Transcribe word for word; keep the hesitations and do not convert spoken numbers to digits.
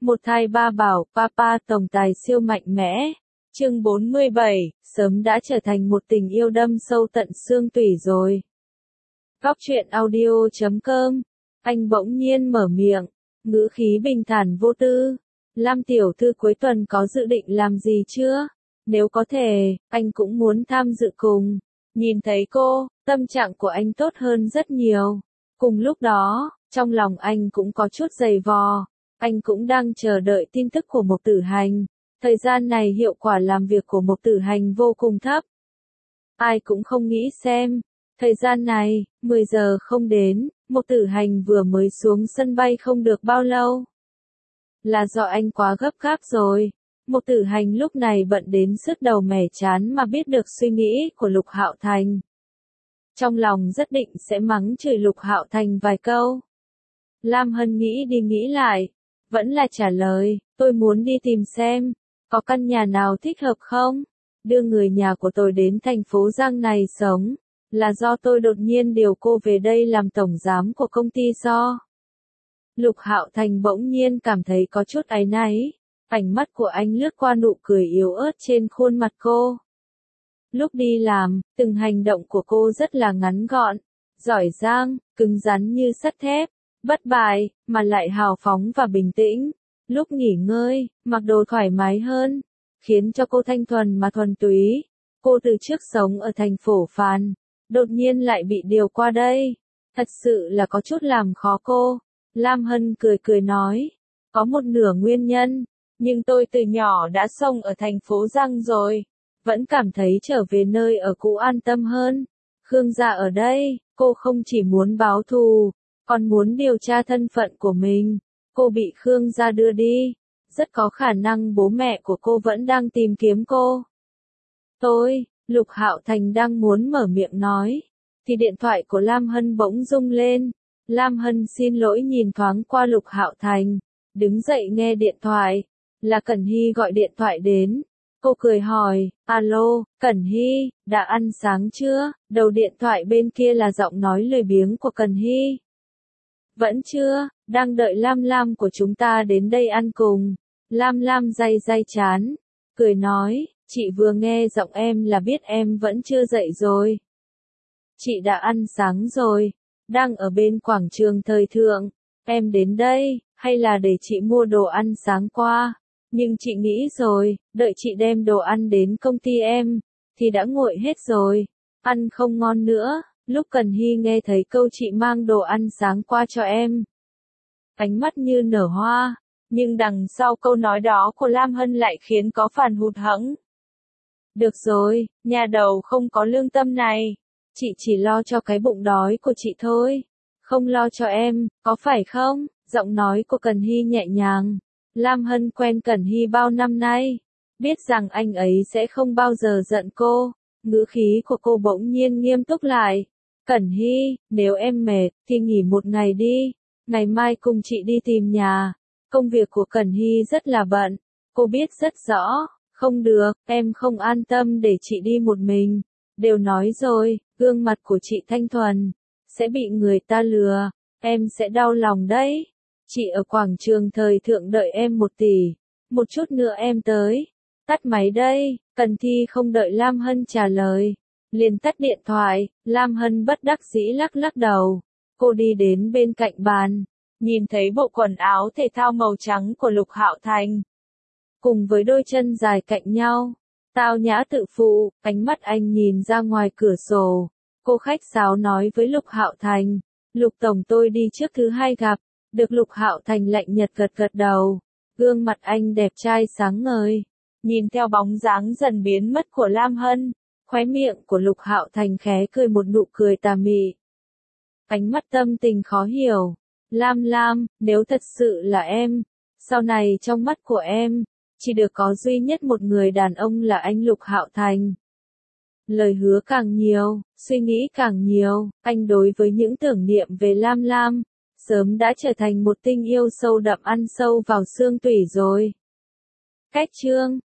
Một thai ba bảo, Papa tổng tài siêu mạnh mẽ. Chương bốn mươi bảy, sớm đã trở thành một tình yêu đâm sâu tận xương tủy rồi. Góc truyện audio chấm com. Anh bỗng nhiên mở miệng, ngữ khí bình thản vô tư. Lam tiểu thư cuối tuần có dự định làm gì chưa? Nếu có thể, anh cũng muốn tham dự cùng. Nhìn thấy cô, tâm trạng của anh tốt hơn rất nhiều. Cùng lúc đó, trong lòng anh cũng có chút dày vò. Anh cũng đang chờ đợi tin tức của Mộc Tử Hành. Thời gian này hiệu quả làm việc của Mộc Tử Hành vô cùng thấp. Ai cũng không nghĩ xem. Thời gian này, mười giờ không đến, Mộc Tử Hành vừa mới xuống sân bay không được bao lâu. Là do anh quá gấp gáp rồi. Mộc Tử Hành lúc này bận đến sứt đầu mẻ chán mà biết được suy nghĩ của Lục Hạo Thành. Trong lòng rất định sẽ mắng chửi Lục Hạo Thành vài câu. Lam Hân nghĩ đi nghĩ lại, vẫn là trả lời, tôi muốn đi tìm xem, có căn nhà nào thích hợp không? Đưa người nhà của tôi đến thành phố Giang này sống, là do tôi đột nhiên điều cô về đây làm tổng giám của công ty do. Lục Hạo Thành bỗng nhiên cảm thấy có chút áy náy, ánh mắt của anh lướt qua nụ cười yếu ớt trên khuôn mặt cô. Lúc đi làm, từng hành động của cô rất là ngắn gọn, giỏi giang, cứng rắn như sắt thép, bất bại, mà lại hào phóng và bình tĩnh. Lúc nghỉ ngơi, mặc đồ thoải mái hơn, khiến cho cô thanh thuần mà thuần túy. Cô từ trước sống ở thành Phổ Phàn, đột nhiên lại bị điều qua đây. Thật sự là có chút làm khó cô. Lam Hân cười cười nói, có một nửa nguyên nhân, nhưng tôi từ nhỏ đã sống ở thành phố Giang rồi, vẫn cảm thấy trở về nơi ở cũ an tâm hơn. Khương gia ở đây, cô không chỉ muốn báo thù, còn muốn điều tra thân phận của mình. Cô bị Khương gia đưa đi, rất có khả năng bố mẹ của cô vẫn đang tìm kiếm cô. Tôi, Lục Hạo Thành đang muốn mở miệng nói, thì điện thoại của Lam Hân bỗng rung lên. Lam Hân xin lỗi nhìn thoáng qua Lục Hạo Thành, đứng dậy nghe điện thoại, là Cẩn Hy gọi điện thoại đến. Cô cười hỏi, alo, Cẩn Hy, đã ăn sáng chưa? Đầu điện thoại bên kia là giọng nói lười biếng của Cẩn Hy. Vẫn chưa, đang đợi Lam Lam của chúng ta đến đây ăn cùng. Lam Lam day day chán, cười nói, chị vừa nghe giọng em là biết em vẫn chưa dậy rồi. Chị đã ăn sáng rồi, đang ở bên quảng trường thời thượng, em đến đây, hay là để chị mua đồ ăn sáng qua? Nhưng chị nghĩ rồi, đợi chị đem đồ ăn đến công ty em, thì đã nguội hết rồi, ăn không ngon nữa. Lúc Cần Hy nghe thấy câu chị mang đồ ăn sáng qua cho em, ánh mắt như nở hoa, nhưng đằng sau câu nói đó của Lam Hân lại khiến có phần hụt hẫng. Được rồi, nhà đầu không có lương tâm này, chị chỉ lo cho cái bụng đói của chị thôi, không lo cho em, có phải không? Giọng nói của Cần Hy nhẹ nhàng. Lam Hân quen Cẩn Hy bao năm nay, biết rằng anh ấy sẽ không bao giờ giận cô. Ngữ khí của cô bỗng nhiên nghiêm túc lại. Cẩn Hy, nếu em mệt, thì nghỉ một ngày đi, ngày mai cùng chị đi tìm nhà. Công việc của Cẩn Hy rất là bận, cô biết rất rõ. Không được, em không an tâm để chị đi một mình. Đều nói rồi, gương mặt của chị thanh thuần, sẽ bị người ta lừa, em sẽ đau lòng đấy. Chị ở quảng trường thời thượng đợi em một tỷ, một chút nữa em tới. Tắt máy đây. Cần Thi không đợi Lam Hân trả lời, liền tắt điện thoại. Lam Hân bất đắc dĩ lắc lắc đầu. Cô đi đến bên cạnh bàn, nhìn thấy bộ quần áo thể thao màu trắng của Lục Hạo Thành, cùng với đôi chân dài cạnh nhau, tao nhã tự phụ. Ánh mắt anh nhìn ra ngoài cửa sổ. Cô khách sáo nói với Lục Hạo Thành, Lục tổng tôi đi trước thứ hai gặp. Được Lục Hạo Thành lạnh nhật gật gật đầu, gương mặt anh đẹp trai sáng ngời. Nhìn theo bóng dáng dần biến mất của Lam Hân, khóe miệng của Lục Hạo Thành khẽ cười một nụ cười tà mị. Ánh mắt tâm tình khó hiểu. Lam Lam, nếu thật sự là em, sau này trong mắt của em, chỉ được có duy nhất một người đàn ông là anh Lục Hạo Thành. Lời hứa càng nhiều, suy nghĩ càng nhiều, anh đối với những tưởng niệm về Lam Lam, sớm đã trở thành một tình yêu sâu đậm ăn sâu vào xương tủy rồi. Cách chương